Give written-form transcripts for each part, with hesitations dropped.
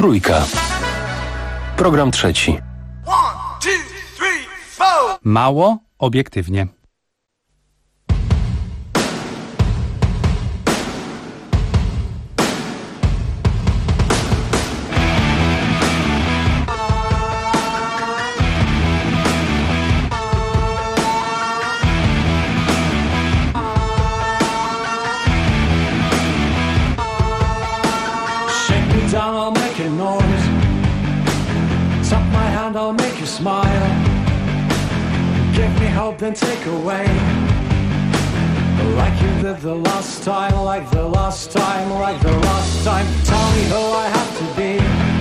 Trójka. Program trzeci. 1, 2, 3, 4. Mało obiektywnie. Down, I'll make a noise. Tap my hand, I'll make you smile. Give me hope, then take away. Like you did the last time, like the last time, like the last time. Tell me who I have to be.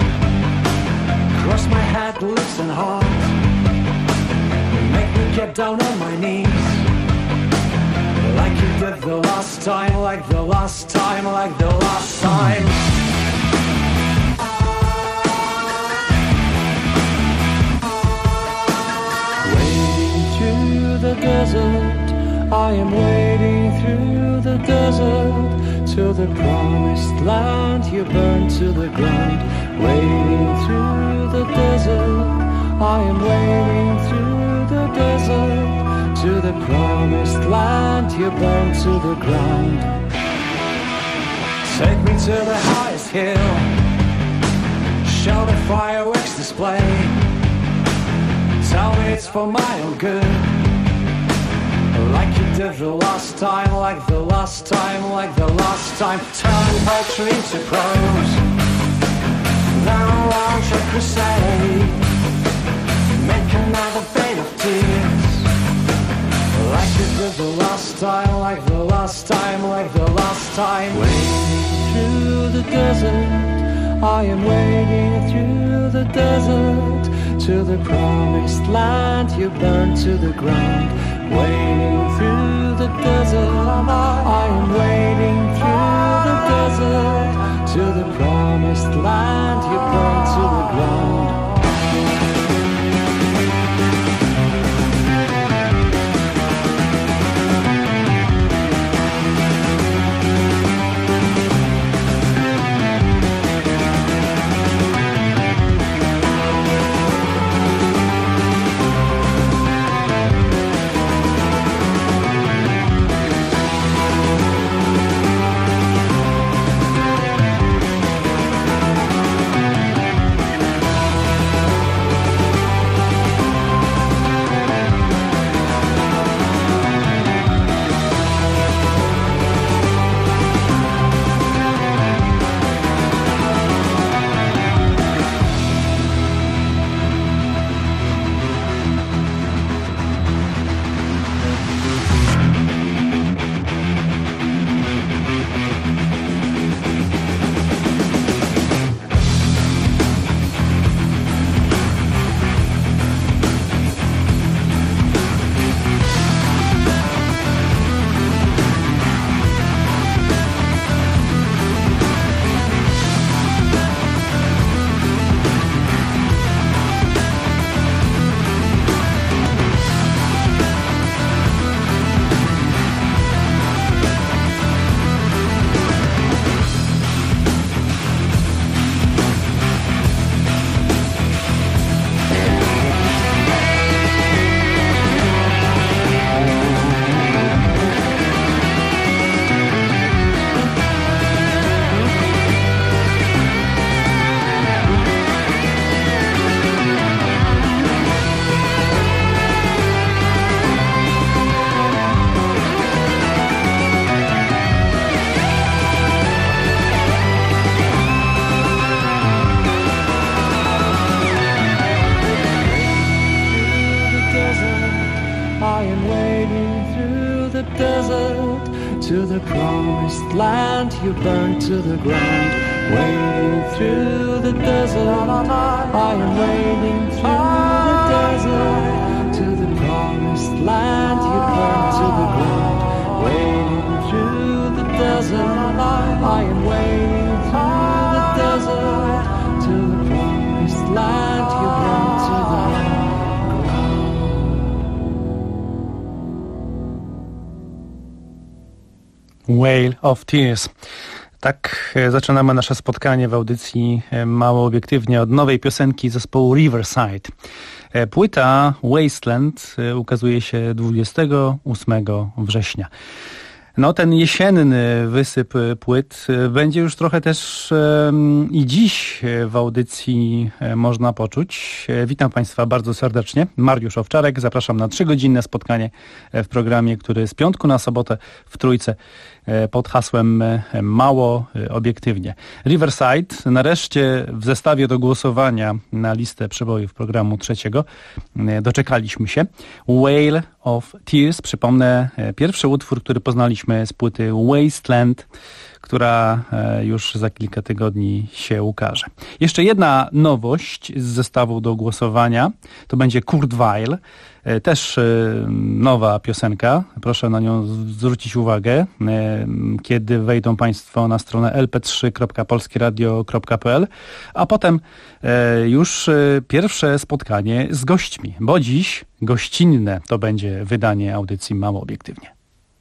Cross my head, lips and heart. Make me get down on my knees. Like you did the last time, like the last time, like the last time. The desert, I am wading through the desert to the promised land you burned to the ground. Wading through the desert, I am wading through the desert to the promised land you burned to the ground. Take me to the highest hill, show the fireworks display. Tell me it's for my own good. Like you did the last time, like the last time, like the last time. Turn poetry into prose, then launch a crusade. Make another fade of tears. Like you did the last time, like the last time, like the last time. Wading through the desert, I am wading through the desert to the promised land you burned to the ground. Wading through the desert, I am wading through the desert to the promised land you burned to the ground. to the promised land you burned to the ground. Wading through the desert, I am wading through the desert to the promised land you burned to the ground. Wading through the desert, I am wading through the desert to the promised land you burned to the ground. Whale of Tears. Tak zaczynamy nasze spotkanie w audycji Mało Obiektywnie od nowej piosenki zespołu Riverside. Płyta Wasteland ukazuje się 28 września. No, ten jesienny wysyp płyt będzie już trochę też i dziś w audycji można poczuć. Witam Państwa bardzo serdecznie. Mariusz Owczarek. Zapraszam na 3-godzinne spotkanie w programie, który z piątku na sobotę w Trójce pod hasłem Mało Obiektywnie. Riverside nareszcie w zestawie do głosowania na listę przebojów programu trzeciego doczekaliśmy się. Whale of Tears. Przypomnę, pierwszy utwór, który poznaliśmy z płyty Wasteland, która już za kilka tygodni się ukaże. Jeszcze jedna nowość z zestawu do głosowania to będzie Kurt Weill. Też nowa piosenka. Proszę na nią zwrócić uwagę, kiedy wejdą Państwo na stronę lp3.polskieradio.pl, a potem już pierwsze spotkanie z gośćmi, bo dziś gościnne to będzie wydanie audycji Mało Obiektywnie.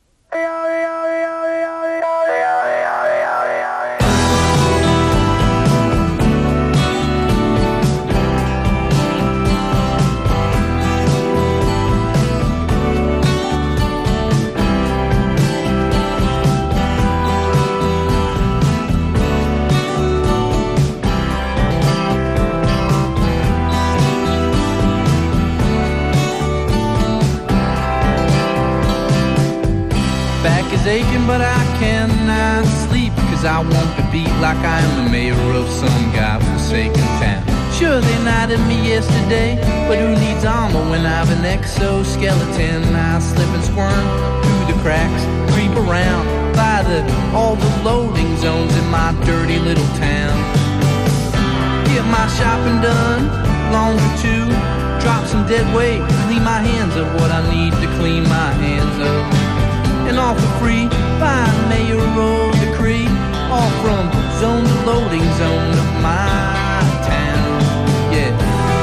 Aching, but I cannot sleep, 'cause I want to be like I am the mayor of some godforsaken town. Sure, they knighted me yesterday, but who needs armor when I've an exoskeleton? I slip and squirm through the cracks, creep around by all the loading zones in my dirty little town. Get my shopping done, laundry too, drop some dead weight, clean my hands of what I need to clean my hands of. And all for free by mayoral decree, all from zone to loading zone of my town, yeah.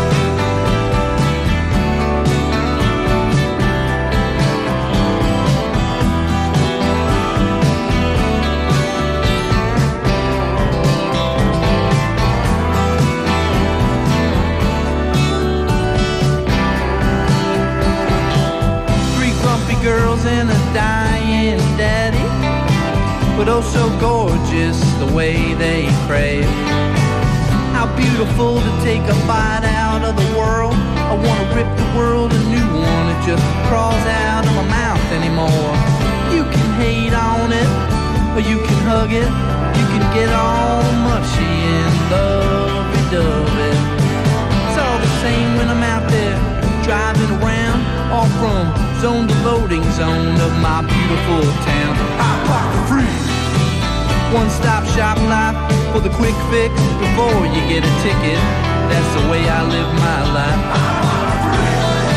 Three grumpy girls and a dying daddy, but oh so gorgeous the way they crave. How beautiful to take a bite out of the world. I wanna rip the world a new one. It just crawls out of my mouth anymore. You can hate on it, or you can hug it. You can get all mushy and lovey-dovey. It's all the same when I'm out there driving around, all from zone to loading zone of my beautiful town. I park for free. One-stop shop life for the quick fix before you get a ticket. That's the way I live my life. I park for free.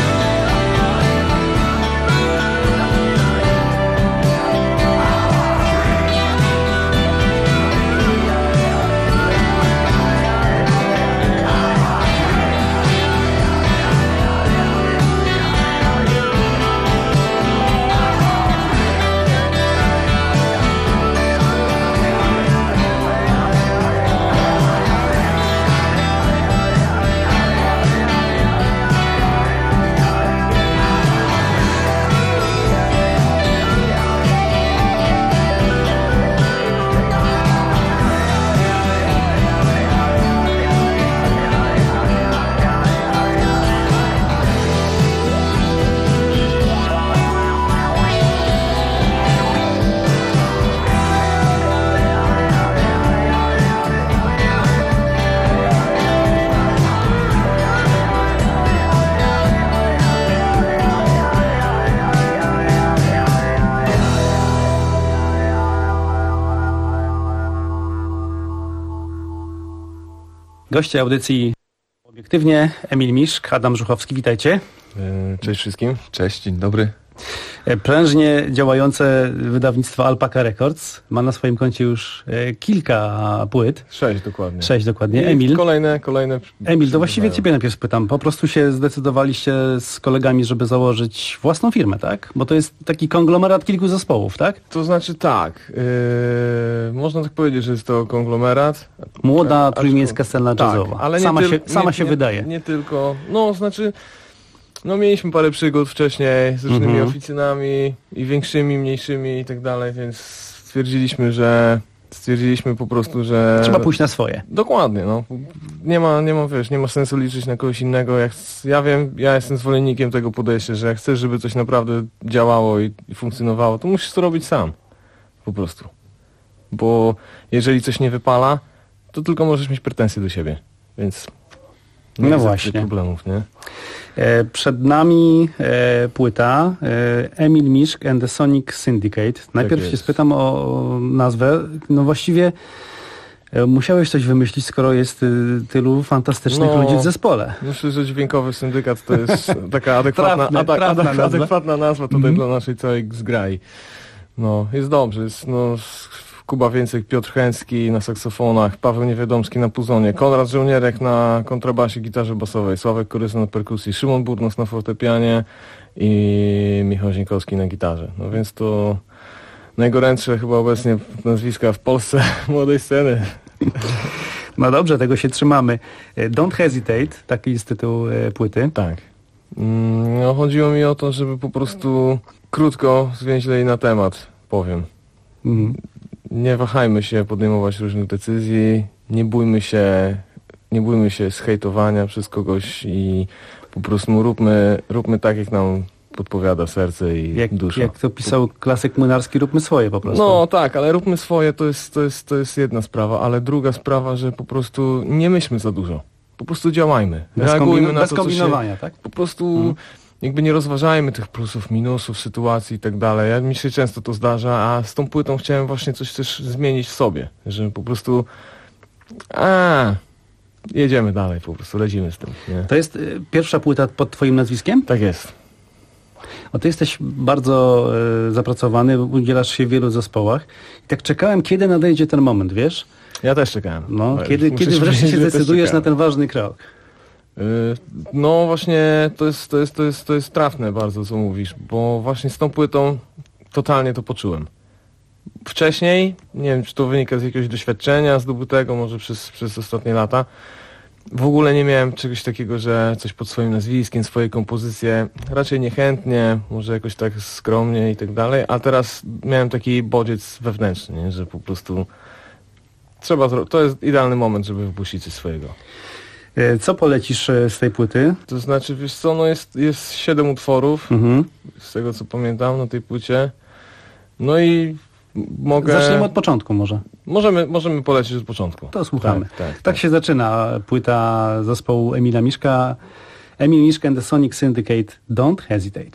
Goście audycji Obiektywnie, Emil Miszk, Adam Żuchowski, witajcie. Cześć wszystkim. Cześć, dzień dobry. Prężnie działające wydawnictwo Alpaca Records ma na swoim koncie już kilka płyt. 6 dokładnie. 6 dokładnie. I Emil. Kolejne. Emil, to właściwie ciebie najpierw spytam. Po prostu się zdecydowaliście z kolegami, żeby założyć własną firmę, tak? Bo to jest taki konglomerat kilku zespołów, tak? To znaczy tak, można tak powiedzieć, że jest to konglomerat. Młoda trójmiejska scena jazzowa. Ale sama się wydaje. Nie tylko, mieliśmy parę przygód wcześniej z różnymi oficynami i większymi, mniejszymi i tak dalej, więc stwierdziliśmy po prostu, że... Trzeba pójść na swoje. Dokładnie, no. Nie ma sensu liczyć na kogoś innego. Ja jestem zwolennikiem tego podejścia, że jak chcesz, żeby coś naprawdę działało i funkcjonowało, to musisz to robić sam. Po prostu. Bo jeżeli coś nie wypala, to tylko możesz mieć pretensje do siebie. Więc nie no jest właśnie. Problemów, nie? Przed nami płyta Emil Miszk and the Sonic Syndicate. Najpierw się spytam o nazwę. No właściwie musiałeś coś wymyślić, skoro jest tylu fantastycznych ludzi w zespole. Myślę, że Dźwiękowy Syndykat to jest taka adekwatna nazwa tutaj dla naszej całej zgrai. No, jest dobrze. Jest, Kuba Więcek, Piotr Chęcki na saksofonach, Paweł Niewiadomski na puzonie, Konrad Żołnierek na kontrabasie, gitarze basowej, Sławek Korysa na perkusji, Szymon Burnos na fortepianie i Michał Zienkowski na gitarze. No więc to najgorętsze chyba obecnie nazwiska w Polsce młodej sceny. No dobrze, tego się trzymamy. Don't Hesitate, taki jest tytuł płyty. Tak. No, chodziło mi o to, żeby po prostu krótko, zwięźlej na temat powiem. Nie wahajmy się podejmować różnych decyzji, nie bójmy się zhejtowania przez kogoś i po prostu róbmy tak, jak nam podpowiada serce i dusza. Jak to pisał klasyk młynarski, róbmy swoje po prostu. No tak, ale róbmy swoje to jest jedna sprawa, ale druga sprawa, że po prostu nie myślmy za dużo. Po prostu działajmy. Reagujmy na to, bez kombinowania, tak? Po prostu jakby nie rozważajmy tych plusów, minusów, sytuacji i tak dalej. Mi się często to zdarza, a z tą płytą chciałem właśnie coś też zmienić w sobie, że po prostu jedziemy dalej, po prostu lecimy z tym. Nie? To jest pierwsza płyta pod twoim nazwiskiem? Tak jest. No ty jesteś bardzo zapracowany, udzielasz się w wielu zespołach. I tak czekałem, kiedy nadejdzie ten moment, wiesz? Ja też czekałem. No, kiedy wreszcie się zdecydujesz na ten ważny krok? No właśnie to jest trafne bardzo, co mówisz, bo właśnie z tą płytą totalnie to poczułem. Wcześniej, nie wiem, czy to wynika z jakiegoś doświadczenia zdobytego może przez ostatnie lata, w ogóle nie miałem czegoś takiego, że coś pod swoim nazwiskiem, swoje kompozycje, raczej niechętnie, może jakoś tak skromnie i tak dalej, a teraz miałem taki bodziec wewnętrzny, nie? Że po prostu to jest idealny moment, żeby wypuścić coś swojego. Co polecisz z tej płyty? To znaczy, wiesz co, no jest 7 utworów, z tego co pamiętam na tej płycie. No i mogę... Zaczniemy od początku może. Możemy polecić od początku. To słuchamy. Tak się zaczyna płyta zespołu Emila Miszka. Emil Miszk and the Sonic Syndicate, Don't Hesitate.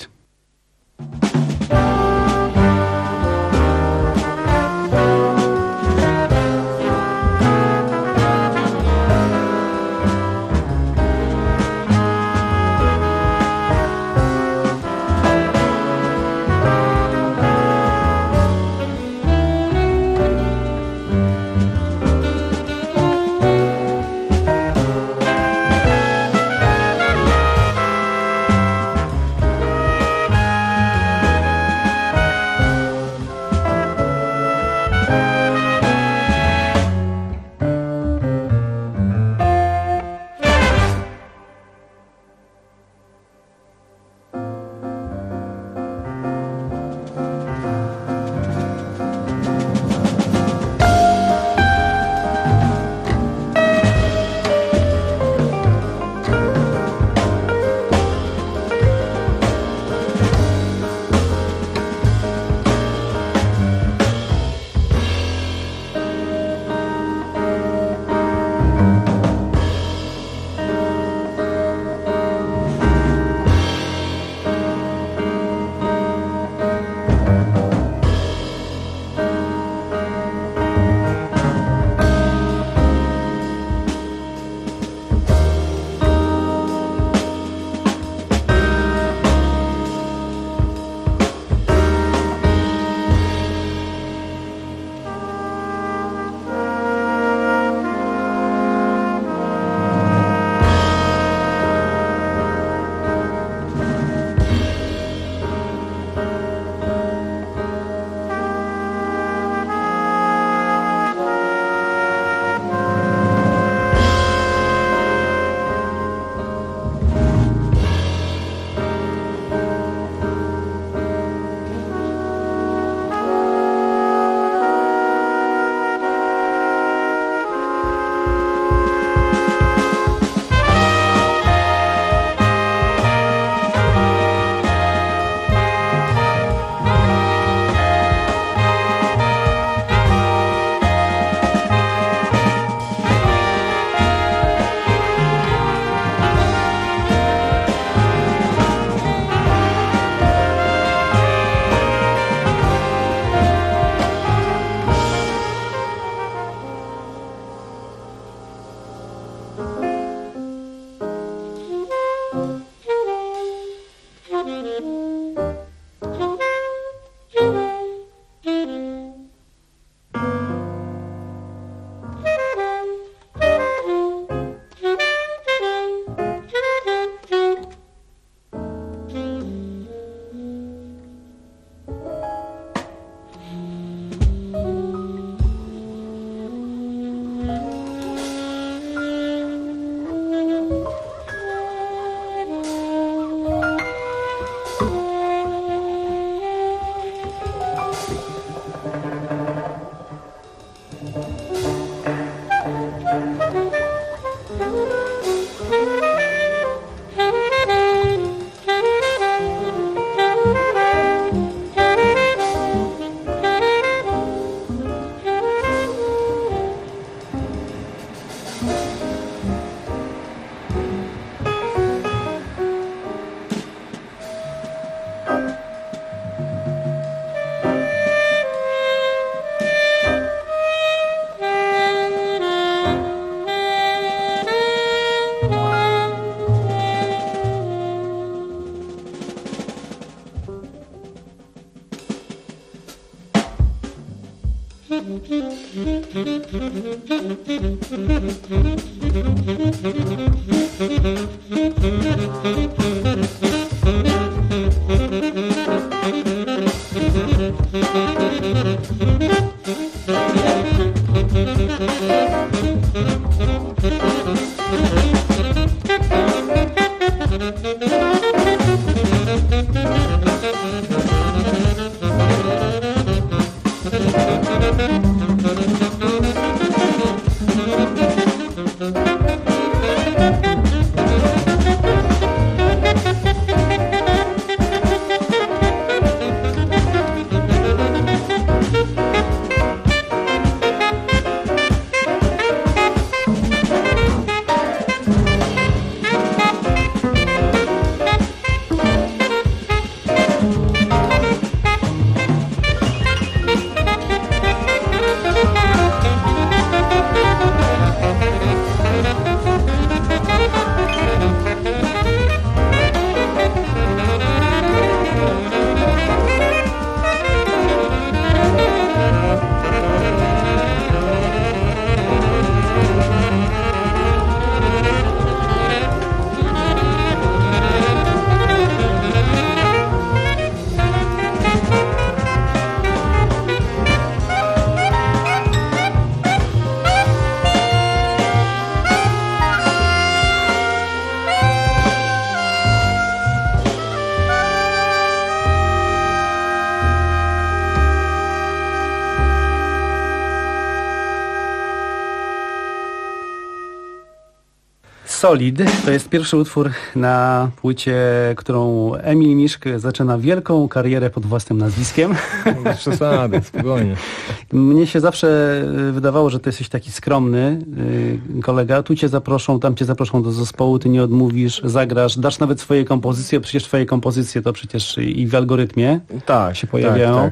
Solid to jest pierwszy utwór na płycie, którą Emil Miszk zaczyna wielką karierę pod własnym nazwiskiem. Bez przesady, spokojnie. Mnie się zawsze wydawało, że ty jesteś taki skromny kolega. Tu cię zaproszą, tam cię zaproszą do zespołu, ty nie odmówisz, zagrasz, dasz nawet swoje kompozycje, przecież twoje kompozycje to przecież i w algorytmie się pojawiają. Tak.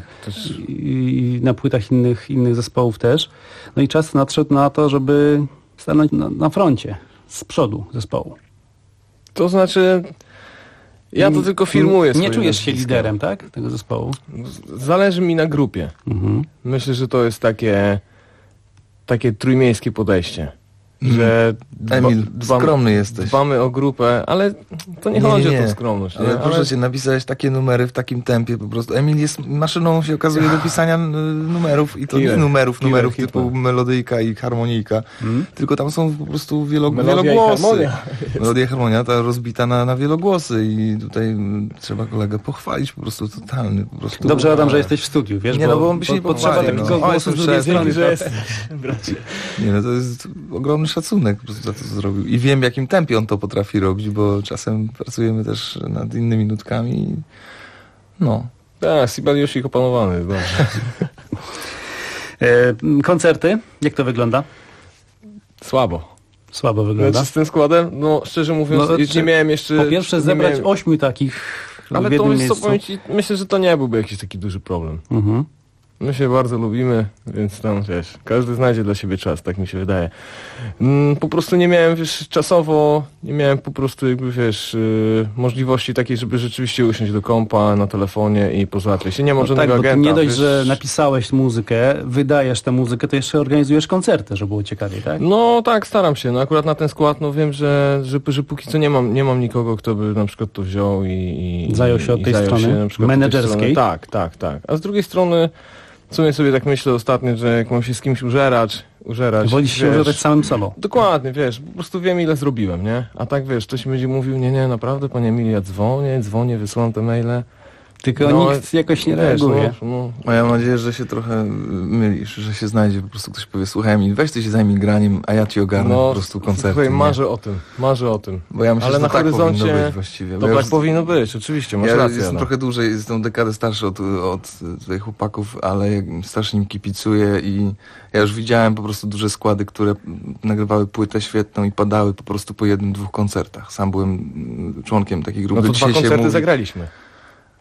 I na płytach innych zespołów też. No i czas nadszedł na to, żeby stanąć na froncie. Z przodu zespołu. To znaczy, ja to tylko filmuję. Nie czujesz się liderem, tak? Tego zespołu? Zależy mi na grupie. Myślę, że to jest takie trójmiejskie podejście. Że Emil, skromny jesteś. Dbamy o grupę, ale to nie chodzi o tą skromność. Ale proszę cię, napisałeś takie numery w takim tempie po prostu. Emil jest maszyną, się okazuje, do pisania numerów i to nie numerów typu melodyjka i harmonijka, tylko tam są po prostu wielogłosy. Melodia i harmonia, ta rozbita na wielogłosy i tutaj trzeba kolegę pochwalić po prostu totalny. Po prostu. Dobrze, Adam, że jesteś w studiu, wiesz? Nie, bo on by się nie potrzeba takiego głosu z drugiej strony. Nie, no to jest ogromny szacunek po prostu za to, co zrobił. I wiem, w jakim tempie on to potrafi robić, bo czasem pracujemy też nad innymi nutkami. No. Tak, Sibeliuszik opanowany, dobrze. Koncerty, jak to wygląda? Słabo wygląda. Znaczy z tym składem, no szczerze mówiąc, nie miałem jeszcze... Po pierwsze zebrać 8 takich ale w jednym to miejscu. powiem ci, myślę, że to nie byłby jakiś taki duży problem. My się bardzo lubimy, więc tam, wiesz, każdy znajdzie dla siebie czas, tak mi się wydaje. Po prostu nie miałem, wiesz, czasowo, nie miałem po prostu jakby, wiesz, możliwości takiej, żeby rzeczywiście usiąść do kompa na telefonie i pozałatwiać się. Nie ma żadnego agenta. Nie dość, wiesz, że napisałeś muzykę, wydajesz tę muzykę, to jeszcze organizujesz koncerty, żeby było ciekawiej, tak? No tak, staram się. No akurat na ten skład, no wiem, że póki co nie mam nikogo, kto by na przykład to wziął i zajął się od tej strony menedżerskiej. Tak. A z drugiej strony w sumie sobie tak myślę ostatnio, że jak mam się z kimś użerać... Wolisz się użerać samym sobą. Dokładnie, wiesz, po prostu wiem, ile zrobiłem, nie? A tak, wiesz, ktoś mi będzie mówił, nie, naprawdę, panie Emilii, ja dzwonię, wysyłam te maile. Tylko nikt jakoś nie reaguje. A ja mam nadzieję, że się trochę mylisz, że się znajdzie, po prostu ktoś powie, słuchaj Emil, weź ty się zajmij graniem, a ja ci ogarnę po prostu koncerty. Słuchaj, marzę o tym. Bo ja myślę, ale że na tak horyzoncie powinno być właściwie. To tak powinno być, oczywiście, masz rację. Ja jestem trochę dłużej, jestem dekadę starszy od tutaj chłopaków, ale strasznie im kipicuję i ja już widziałem po prostu duże składy, które nagrywały płytę świetną i padały po prostu po 1-2 koncertach. Sam byłem członkiem takiej grupy. No to 2 koncerty zagraliśmy.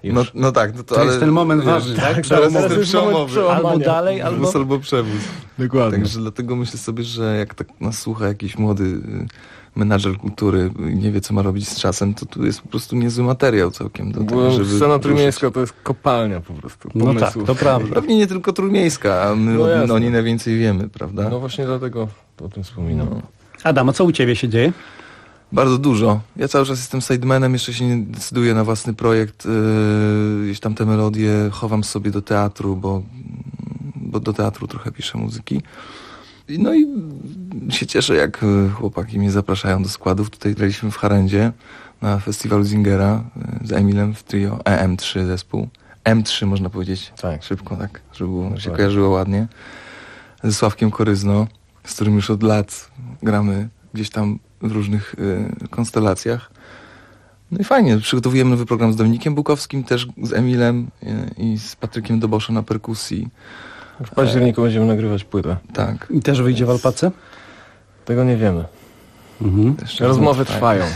Już. No tak, to jest ten moment ważny, tak? Teraz jest przełomowy. Albo dalej, albo przewóz. Dokładnie. Także dlatego myślę sobie, że jak tak nas słucha jakiś młody menadżer kultury i nie wie, co ma robić z czasem, to tu jest po prostu niezły materiał całkiem do tego, żeby scena trójmiejska to jest kopalnia po prostu pomysłów. No tak, to prawda. Pewnie nie tylko trójmiejska, a my o niej najwięcej wiemy, prawda? No właśnie dlatego o tym wspominam. No. Adam, a co u ciebie się dzieje? Bardzo dużo. Ja cały czas jestem sidemanem, jeszcze się nie decyduję na własny projekt. Gdzieś tam te melodie chowam sobie do teatru, bo do teatru trochę piszę muzyki. No i się cieszę, jak chłopaki mnie zapraszają do składów. Tutaj graliśmy w Harendzie na festiwalu Zingera z Emilem w trio EM3 zespół. M3 można powiedzieć. Tak. Szybko, tak, żeby się kojarzyło ładnie. Ze Sławkiem Koryzno, z którym już od lat gramy gdzieś tam w różnych konstelacjach. No i fajnie, przygotowujemy nowy program z Dominikiem Bukowskim, też z Emilem i z Patrykiem Doboszem na perkusji. W październiku będziemy nagrywać płytę. Tak. I też wyjdzie w Alpace? Tego nie wiemy. Rozmowy trwają.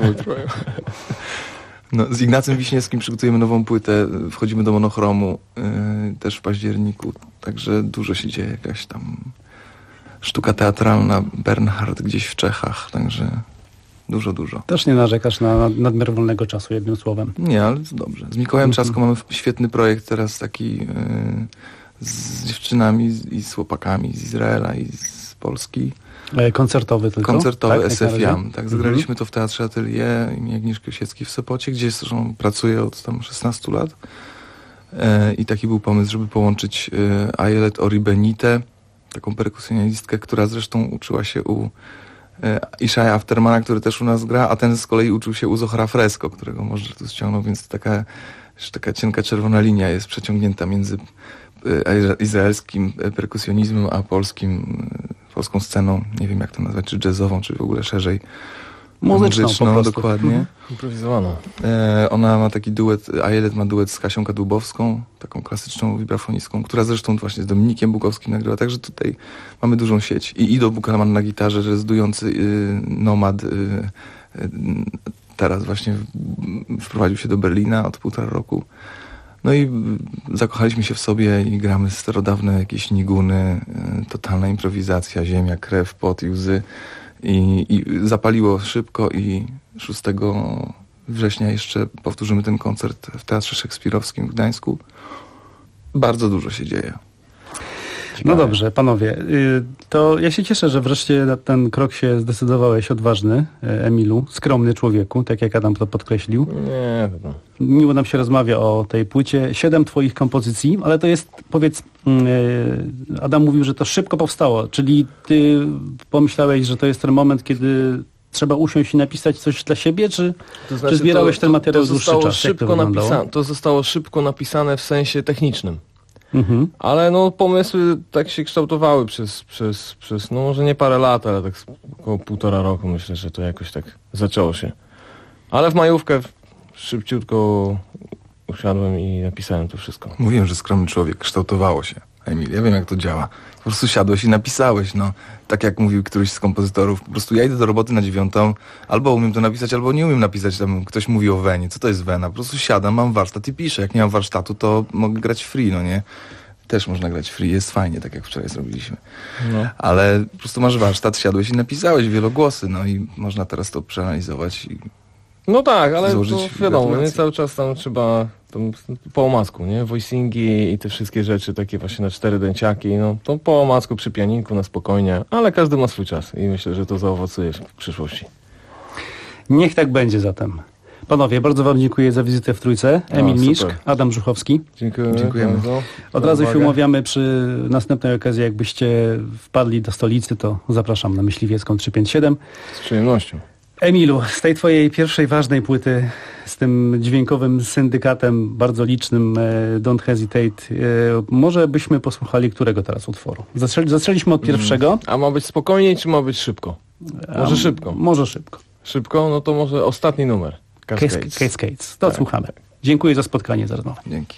No, z Ignacym Wiśniewskim przygotujemy nową płytę, wchodzimy do Monochromu też w październiku, także dużo się dzieje, jakaś tam sztuka teatralna, Bernhard gdzieś w Czechach, także dużo. Też nie narzekasz na nadmiar wolnego czasu, jednym słowem. Nie, ale to dobrze. Z Mikołajem Czaską mamy świetny projekt teraz taki z dziewczynami i z chłopakami z Izraela i z Polski. Koncertowy tylko? Koncertowy, tak, SF Jam. Tak, zagraliśmy to w Teatrze Atelier im. Agnieszki Osieckiej w Sopocie, gdzie zresztą pracuję od tam 16 lat. I taki był pomysł, żeby połączyć Ayelet Ori-Benite, taką perkusjonistkę, która zresztą uczyła się u Ishaya Aftermana, który też u nas gra, a ten z kolei uczył się u Zohara Fresco, którego może tu ściągnął, więc taka cienka czerwona linia jest przeciągnięta między izraelskim perkusjonizmem a polską sceną, nie wiem jak to nazwać, czy jazzową, czy w ogóle szerzej muzyczną dokładnie. Improwizowaną. Ona ma taki duet, Ayelet ma duet z Kasią Kadłubowską, taką klasyczną wibrafonistką, która zresztą właśnie z Dominikiem Bukowskim nagrywa, także tutaj mamy dużą sieć. I Ido Bukelman na gitarze, rezydujący nomad, teraz właśnie wprowadził się do Berlina od 1,5 roku. No i zakochaliśmy się w sobie i gramy starodawne jakieś niguny, totalna improwizacja, ziemia, krew, pot i łzy. I zapaliło szybko i 6 września jeszcze powtórzymy ten koncert w Teatrze Szekspirowskim w Gdańsku. Bardzo dużo się dzieje. No dobrze, panowie, to ja się cieszę, że wreszcie na ten krok się zdecydowałeś, odważny, Emilu, skromny człowieku, tak jak Adam to podkreślił. Nie, to... Miło nam się rozmawia o tej płycie. 7 twoich kompozycji, ale to jest, powiedz, Adam mówił, że to szybko powstało, czyli ty pomyślałeś, że to jest ten moment, kiedy trzeba usiąść i napisać coś dla siebie, czy zbierałeś ten materiał dłuższy czas? To zostało szybko napisane w sensie technicznym. Ale no pomysły tak się kształtowały przez no może nie parę lat, ale tak około 1,5 roku myślę, że to jakoś tak zaczęło się. Ale w majówkę szybciutko usiadłem i napisałem to wszystko. Mówiłem, że skromny człowiek, kształtowało się. Emil, ja wiem jak to działa. Po prostu siadłeś i napisałeś, no. Tak jak mówił któryś z kompozytorów, po prostu ja idę do roboty na 9, albo umiem to napisać, albo nie umiem napisać. Tam ktoś mówi o wenie, co to jest wena? Po prostu siadam, mam warsztat i piszę. Jak nie mam warsztatu, to mogę grać free, no nie? Też można grać free, jest fajnie, tak jak wczoraj zrobiliśmy. No. Ale po prostu masz warsztat, siadłeś i napisałeś wielogłosy, no i można teraz to przeanalizować i no tak, ale to wiadomo, nie? gratulacje. Cały czas tam trzeba po omacku, nie? Voicingi i te wszystkie rzeczy takie właśnie na 4 dęciaki, no to po omacku przy pianinku na spokojnie, ale każdy ma swój czas i myślę, że to zaowocuje w przyszłości. Niech tak będzie zatem. Panowie, bardzo wam dziękuję za wizytę w Trójce. Emil Miszk, Adam Brzuchowski. Dziękujemy. Bardzo. Od razu się umawiamy przy następnej okazji, jakbyście wpadli do stolicy, to zapraszam na Myśliwiecką 357. Z przyjemnością. Emilu, z tej twojej pierwszej ważnej płyty, z tym dźwiękowym syndykatem bardzo licznym Don't Hesitate, może byśmy posłuchali którego teraz utworu? Zaczęliśmy od pierwszego. A ma być spokojniej, czy ma być szybko? Może szybko. Może szybko. Szybko? No to może ostatni numer. Cascades. To słuchamy. Dziękuję za spotkanie, za rozmowę. dzięki.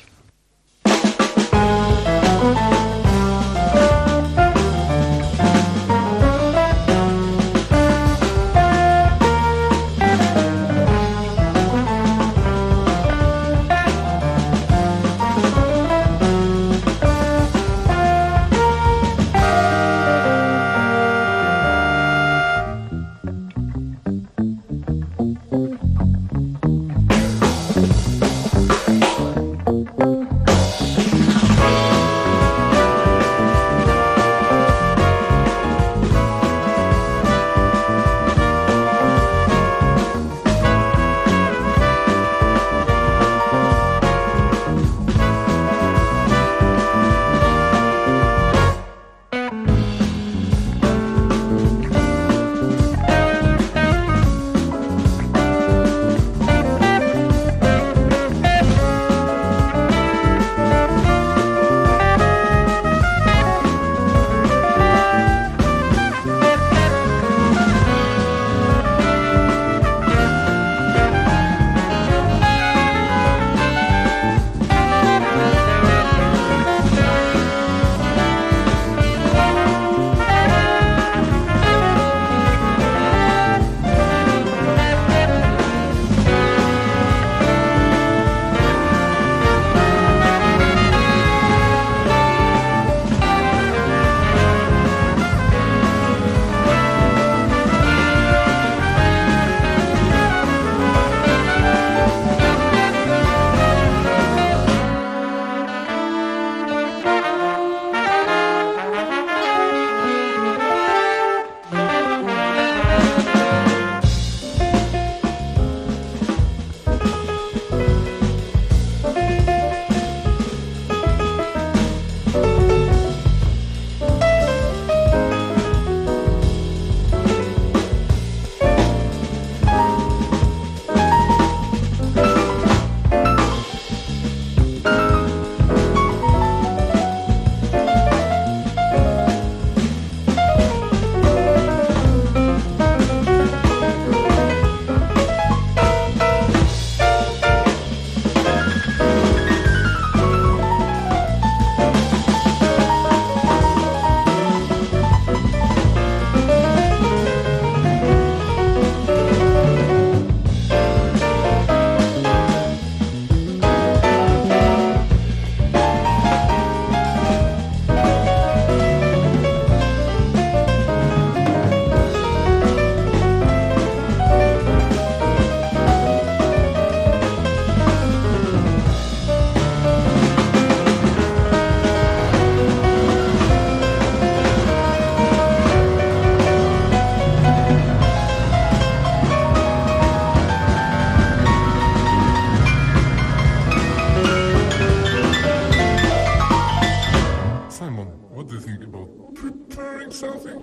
learning something?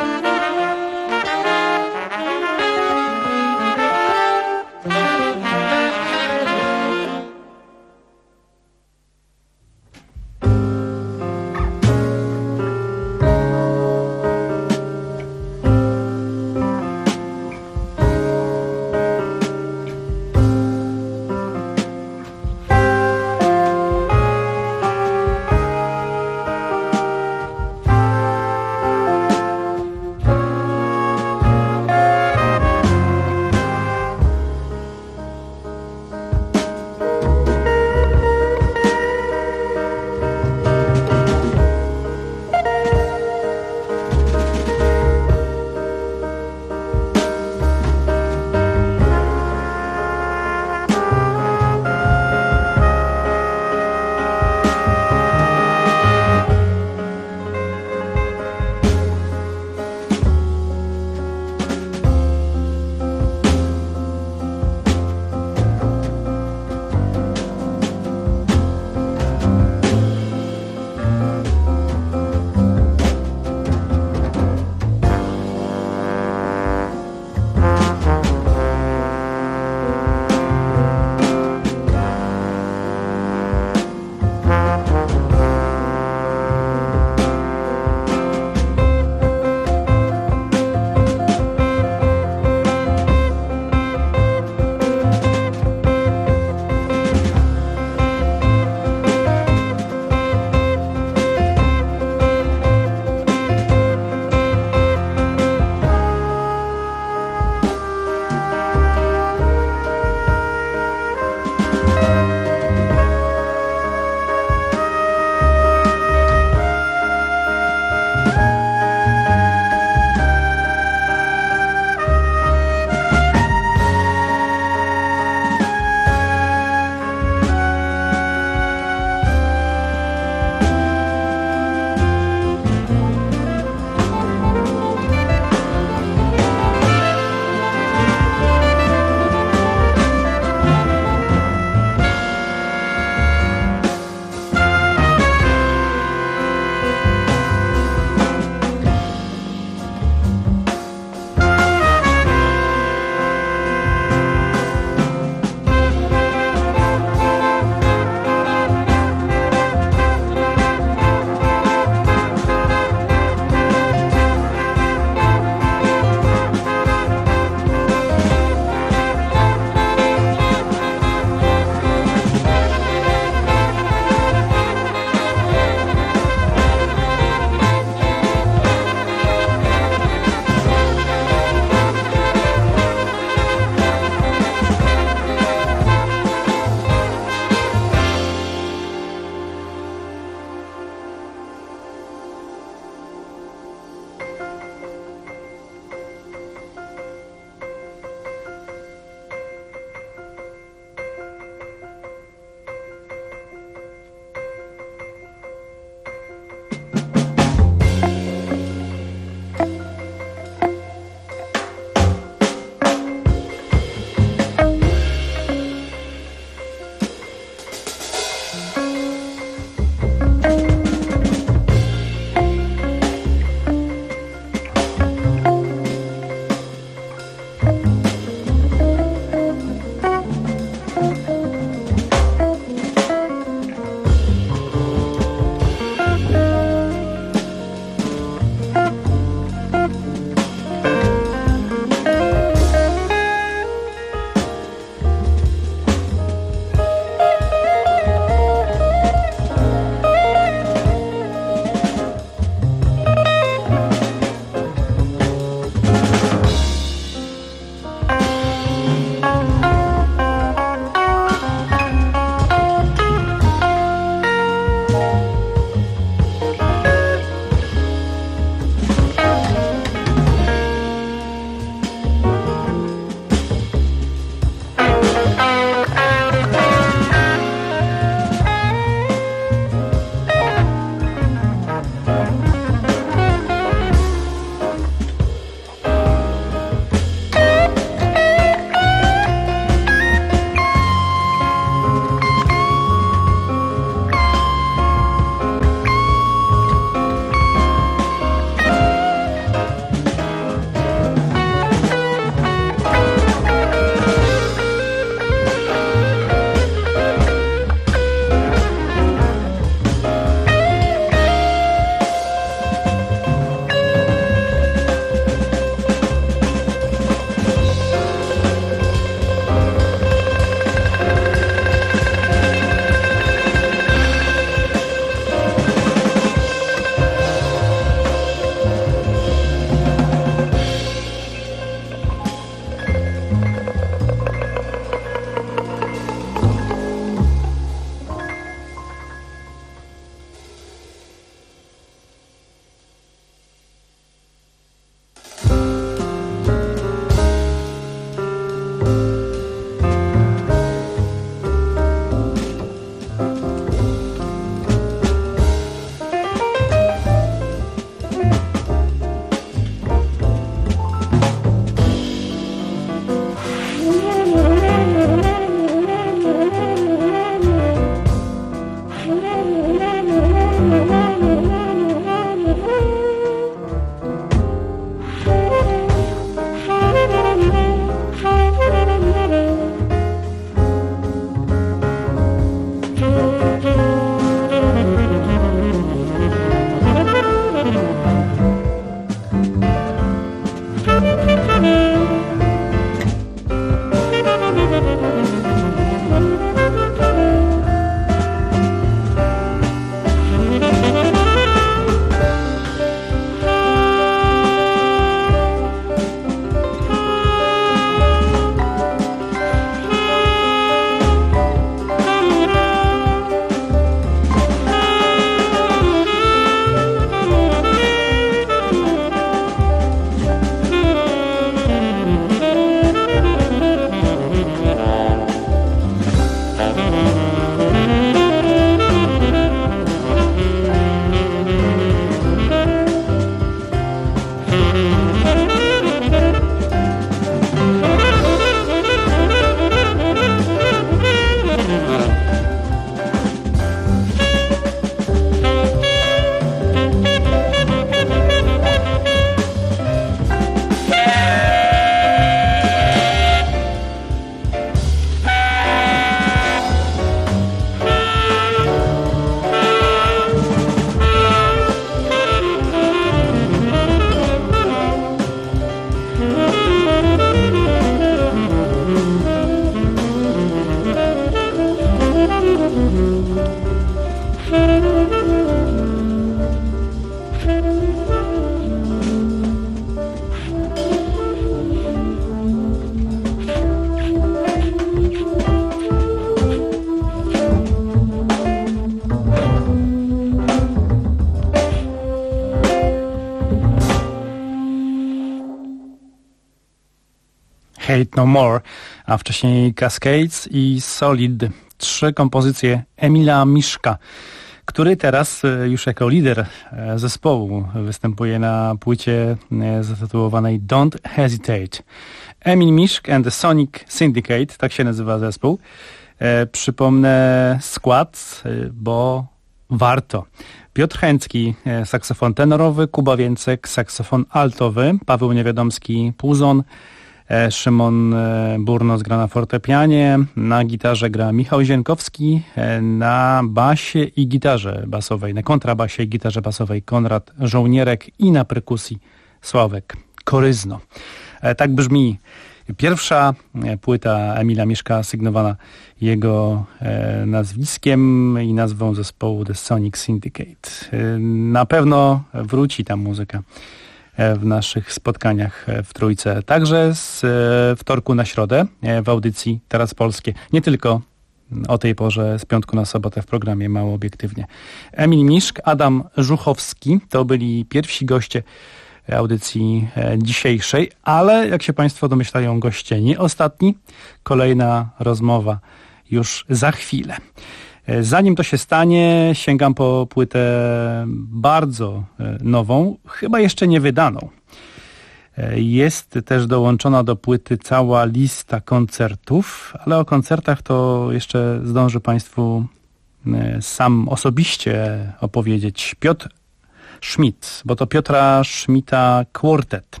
Hate No More, a wcześniej Cascades i Solid. 3 kompozycje Emila Miszka, który teraz już jako lider zespołu występuje na płycie zatytułowanej Don't Hesitate. Emil Miszk and the Sonic Syndicate, tak się nazywa zespół. Przypomnę skład, bo warto. Piotr Chęcki, saksofon tenorowy, Kuba Więcek, saksofon altowy, Paweł Niewiadomski, puzon, Szymon Burnos gra na fortepianie, na gitarze gra Michał Zienkowski, na basie i gitarze basowej, na kontrabasie i gitarze basowej Konrad Żołnierek i na perkusji Sławek Koryzno. Tak brzmi pierwsza płyta Emila Miszka sygnowana jego nazwiskiem i nazwą zespołu The Sonic Syndicate. Na pewno wróci ta muzyka w naszych spotkaniach w Trójce. Także z wtorku na środę w audycji Teraz Polskie. Nie tylko o tej porze z piątku na sobotę w programie Mało Obiektywnie. Emil Miszk, Adam Żuchowski to byli pierwsi goście audycji dzisiejszej, ale jak się Państwo domyślają, goście nie ostatni. Kolejna rozmowa już za chwilę. Zanim to się stanie, sięgam po płytę bardzo nową, chyba jeszcze nie wydaną. Jest też dołączona do płyty cała lista koncertów, ale o koncertach to jeszcze zdążę Państwu sam osobiście opowiedzieć. Piotr Schmidt, bo to Piotra Schmidta Quartet.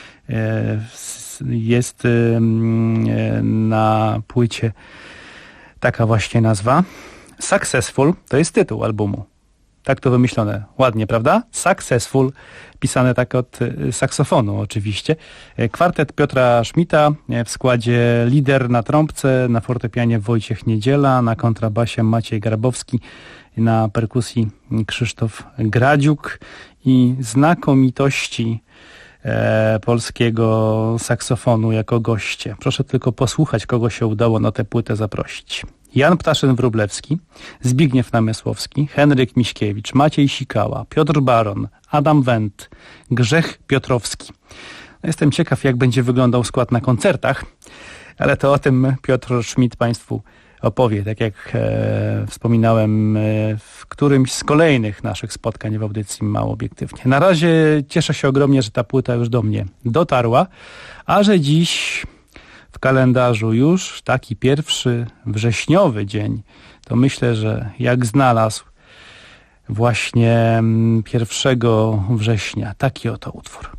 Jest na płycie taka właśnie nazwa. Successful to jest tytuł albumu. Tak to wymyślone. Ładnie, prawda? Successful, pisane tak od saksofonu oczywiście. Kwartet Piotra Schmidta w składzie lider na trąbce, na fortepianie Wojciech Niedziela, na kontrabasie Maciej Grabowski, na perkusji Krzysztof Gradziuk i znakomitości polskiego saksofonu jako goście. Proszę tylko posłuchać, kogo się udało na tę płytę zaprosić. Jan Ptaszyn-Wróblewski, Zbigniew Namysłowski, Henryk Miśkiewicz, Maciej Sikała, Piotr Baron, Adam Wendt, Grzech Piotrowski. Jestem ciekaw, jak będzie wyglądał skład na koncertach, ale to o tym Piotr Schmidt Państwu opowie, tak jak wspominałem w którymś z kolejnych naszych spotkań w audycji Mało Obiektywnie. Na razie cieszę się ogromnie, że ta płyta już do mnie dotarła, a że dziś w kalendarzu już taki 1 wrześniowy dzień, to myślę, że jak znalazł właśnie 1 września taki oto utwór.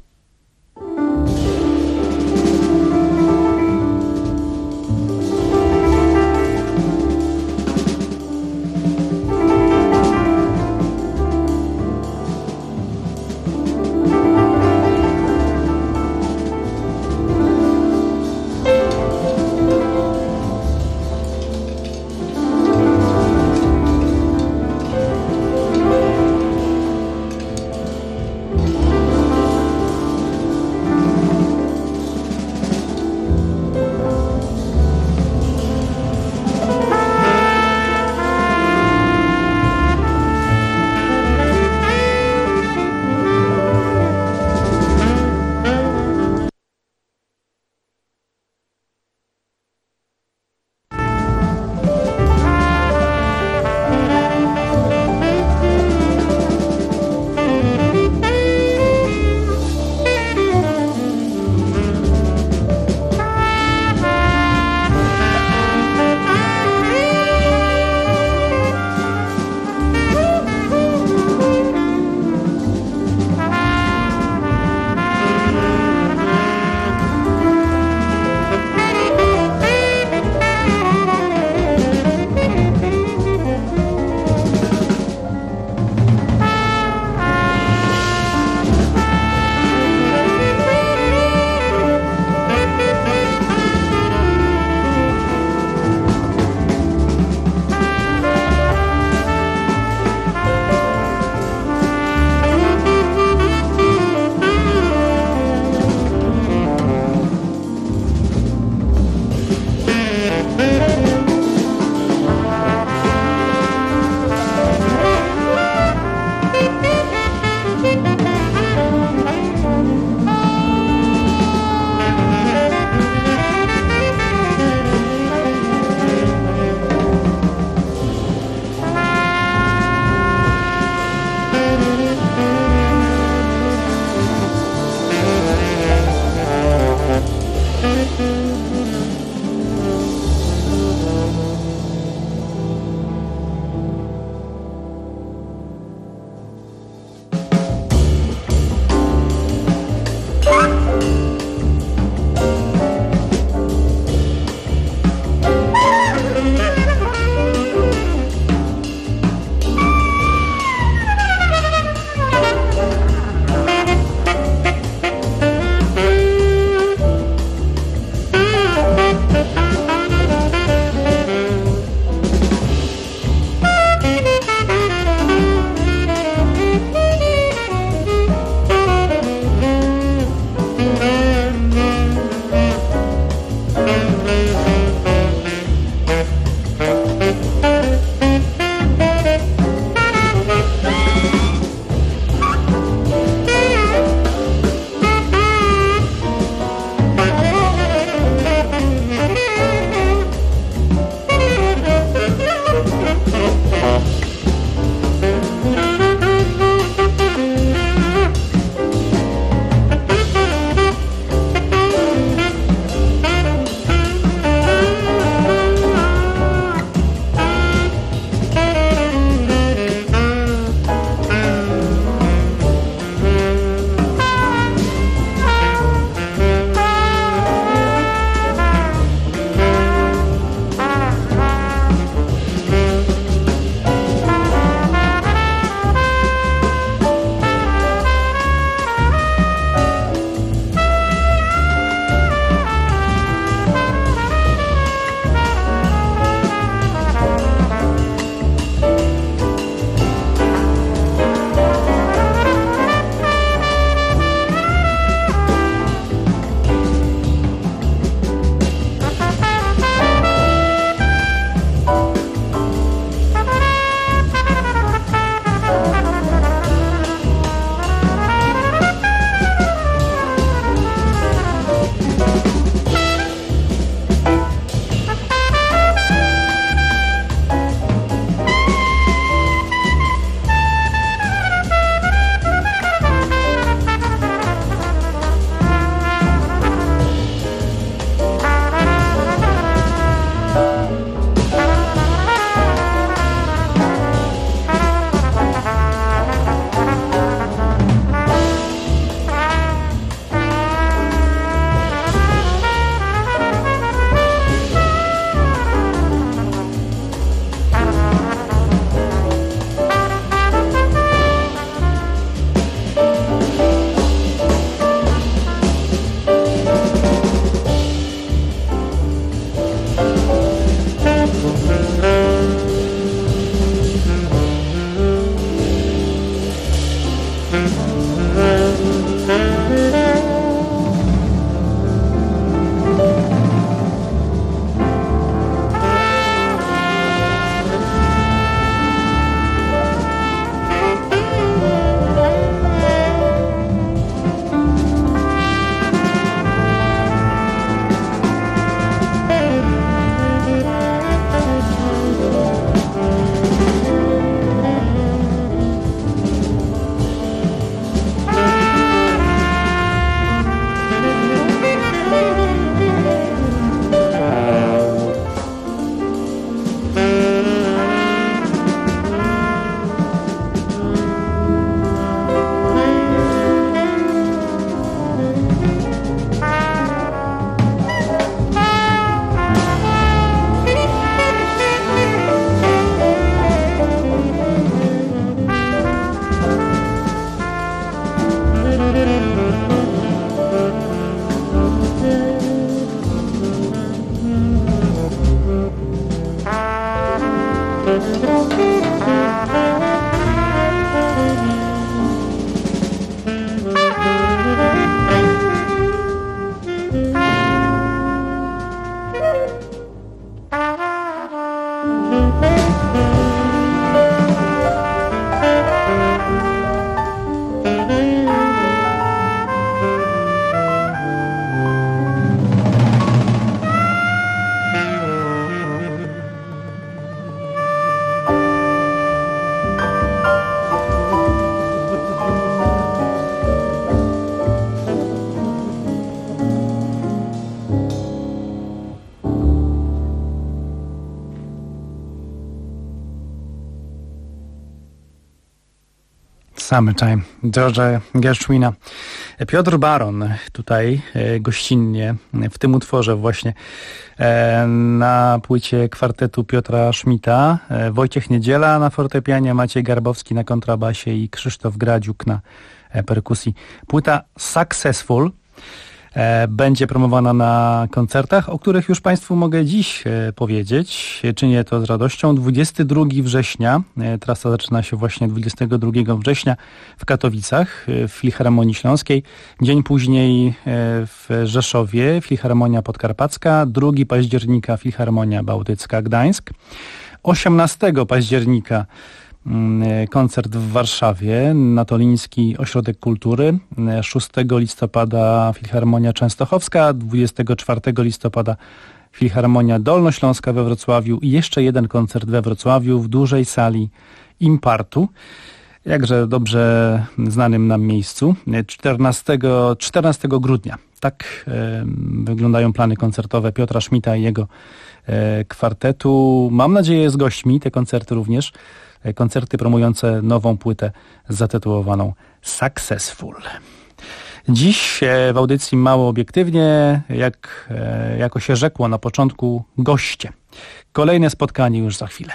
Summertime, George'a Gershwina. Piotr Baron tutaj gościnnie w tym utworze właśnie na płycie kwartetu Piotra Schmidta. Wojciech Niedziela na fortepianie, Maciej Garbowski na kontrabasie i Krzysztof Gradziuk na perkusji. Płyta Successful będzie promowana na koncertach, o których już Państwu mogę dziś powiedzieć. Czynię to z radością. 22 września, trasa zaczyna się właśnie 22 września w Katowicach, w Filharmonii Śląskiej. Dzień później w Rzeszowie, Filharmonia Podkarpacka. 2 października Filharmonia Bałtycka Gdańsk. 18 października koncert w Warszawie, Natoliński Ośrodek Kultury. 6 listopada Filharmonia Częstochowska, 24 listopada Filharmonia Dolnośląska we Wrocławiu i jeszcze jeden koncert we Wrocławiu w dużej sali Impartu, jakże dobrze znanym nam miejscu, 14 grudnia. Tak wyglądają plany koncertowe Piotra Schmidta i jego kwartetu. Mam nadzieję z gośćmi, te koncerty również. Koncerty promujące nową płytę zatytułowaną Successful. Dziś w audycji Mało Obiektywnie, jako się rzekło na początku, goście. Kolejne spotkanie już za chwilę.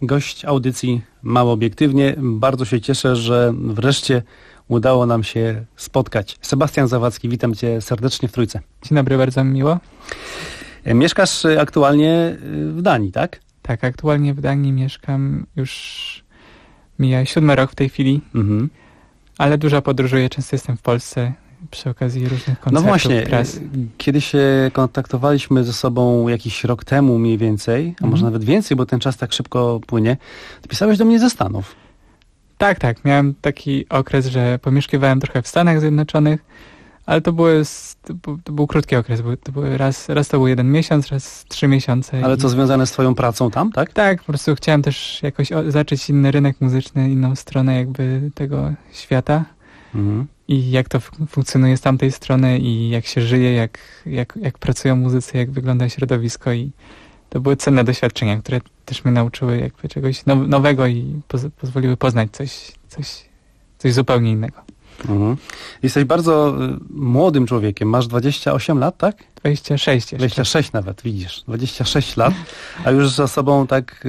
gość audycji Mało Obiektywnie. Bardzo się cieszę, że wreszcie udało nam się spotkać. Sebastian Zawadzki, witam cię serdecznie w Trójce. Dzień dobry, bardzo mi miło. Mieszkasz aktualnie w Danii, tak? Tak, aktualnie w Danii mieszkam, już mija 7 rok w tej chwili, ale dużo podróżuję, często jestem w Polsce przy okazji różnych koncertów. No właśnie, pras. kiedy się kontaktowaliśmy ze sobą jakiś rok temu mniej więcej, a może nawet więcej, bo ten czas tak szybko płynie, to pisałeś do mnie ze Stanów. Tak, miałem taki okres, że pomieszkiwałem trochę w Stanach Zjednoczonych, ale to był krótki okres, raz to był 1 miesiąc, raz 3 miesiące. Ale co związane z twoją pracą tam, tak? Tak, po prostu chciałem też jakoś zacząć inny rynek muzyczny, inną stronę jakby tego świata. I jak to funkcjonuje z tamtej strony i jak się żyje, jak pracują muzycy, jak wygląda środowisko i to były cenne doświadczenia, które też mnie nauczyły jakby czegoś nowego i pozwoliły poznać coś zupełnie innego. Jesteś bardzo młodym człowiekiem, masz 28 lat, tak? 26 jeszcze. 26 nawet, widzisz, 26 lat, a już za sobą tak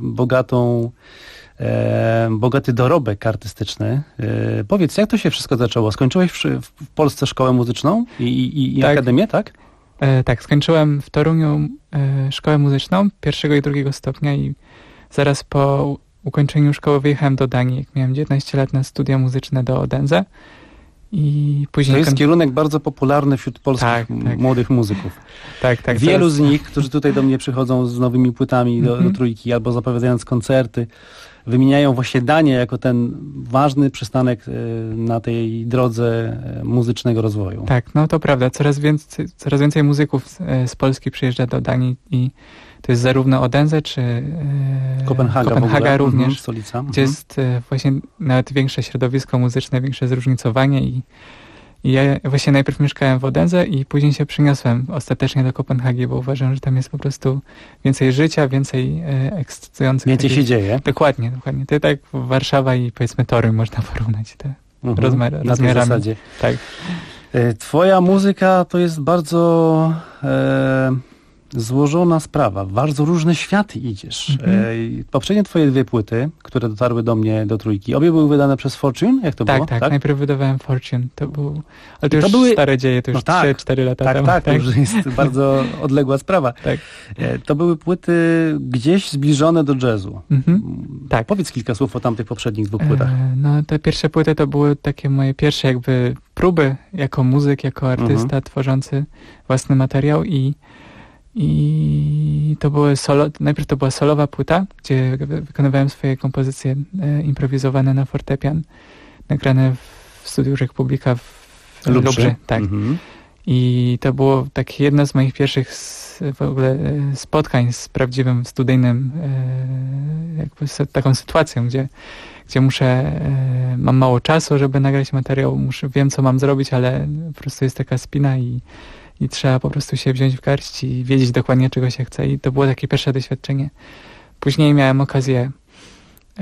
bogaty dorobek artystyczny. Powiedz, jak to się wszystko zaczęło? Skończyłeś w Polsce szkołę muzyczną i tak. akademię, tak? Tak, skończyłem w Toruniu szkołę muzyczną 1. i 2. stopnia i zaraz po ukończeniu szkoły wyjechałem do Danii, jak miałem 19 lat na studia muzyczne do Odense. I później to jest kierunek bardzo popularny wśród polskich młodych muzyków. Tak. Wielu z nich, którzy tutaj do mnie przychodzą z nowymi płytami do Trójki albo zapowiadając koncerty, wymieniają właśnie Danię jako ten ważny przystanek na tej drodze muzycznego rozwoju. Tak, no to prawda. Coraz więcej muzyków z Polski przyjeżdża do Danii i to jest zarówno Odense, czy Kopenhaga również, stolica. Gdzie jest właśnie nawet większe środowisko muzyczne, większe zróżnicowanie i ja właśnie najpierw mieszkałem w Odense i później się przeniosłem ostatecznie do Kopenhagi, bo uważam, że tam jest po prostu więcej życia, więcej ekscytujących... Więcej się dzieje. Dokładnie. To tak Warszawa i powiedzmy Toruń można porównać te rozmiarami. Na tej zasadzie. Tak. Twoja muzyka to jest bardzo złożona sprawa. W bardzo różne światy idziesz. Poprzednie twoje 2 płyty, które dotarły do mnie do Trójki, obie były wydane przez Fortune? Jak to było? Tak. Najpierw wydawałem Fortune. Ale to już były stare dzieje, to już 3-4 lata temu. Tak, to już jest bardzo odległa sprawa. Tak. To były płyty gdzieś zbliżone do jazzu. Tak. Powiedz kilka słów o tamtych poprzednich 2 płytach. No, te pierwsze płyty to były takie moje pierwsze jakby próby jako muzyk, jako artysta tworzący własny materiał i to były najpierw to była solowa płyta, gdzie wykonywałem swoje kompozycje improwizowane na fortepian, nagrane w studiu Republika w Lublin. Tak. I to było takie jedno z moich pierwszych w ogóle spotkań z prawdziwym studyjnym jakby taką sytuacją, gdzie mam mało czasu, żeby nagrać materiał, wiem co mam zrobić, ale po prostu jest taka spina i trzeba po prostu się wziąć w garść i wiedzieć dokładnie czego się chce i to było takie pierwsze doświadczenie. Później miałem okazję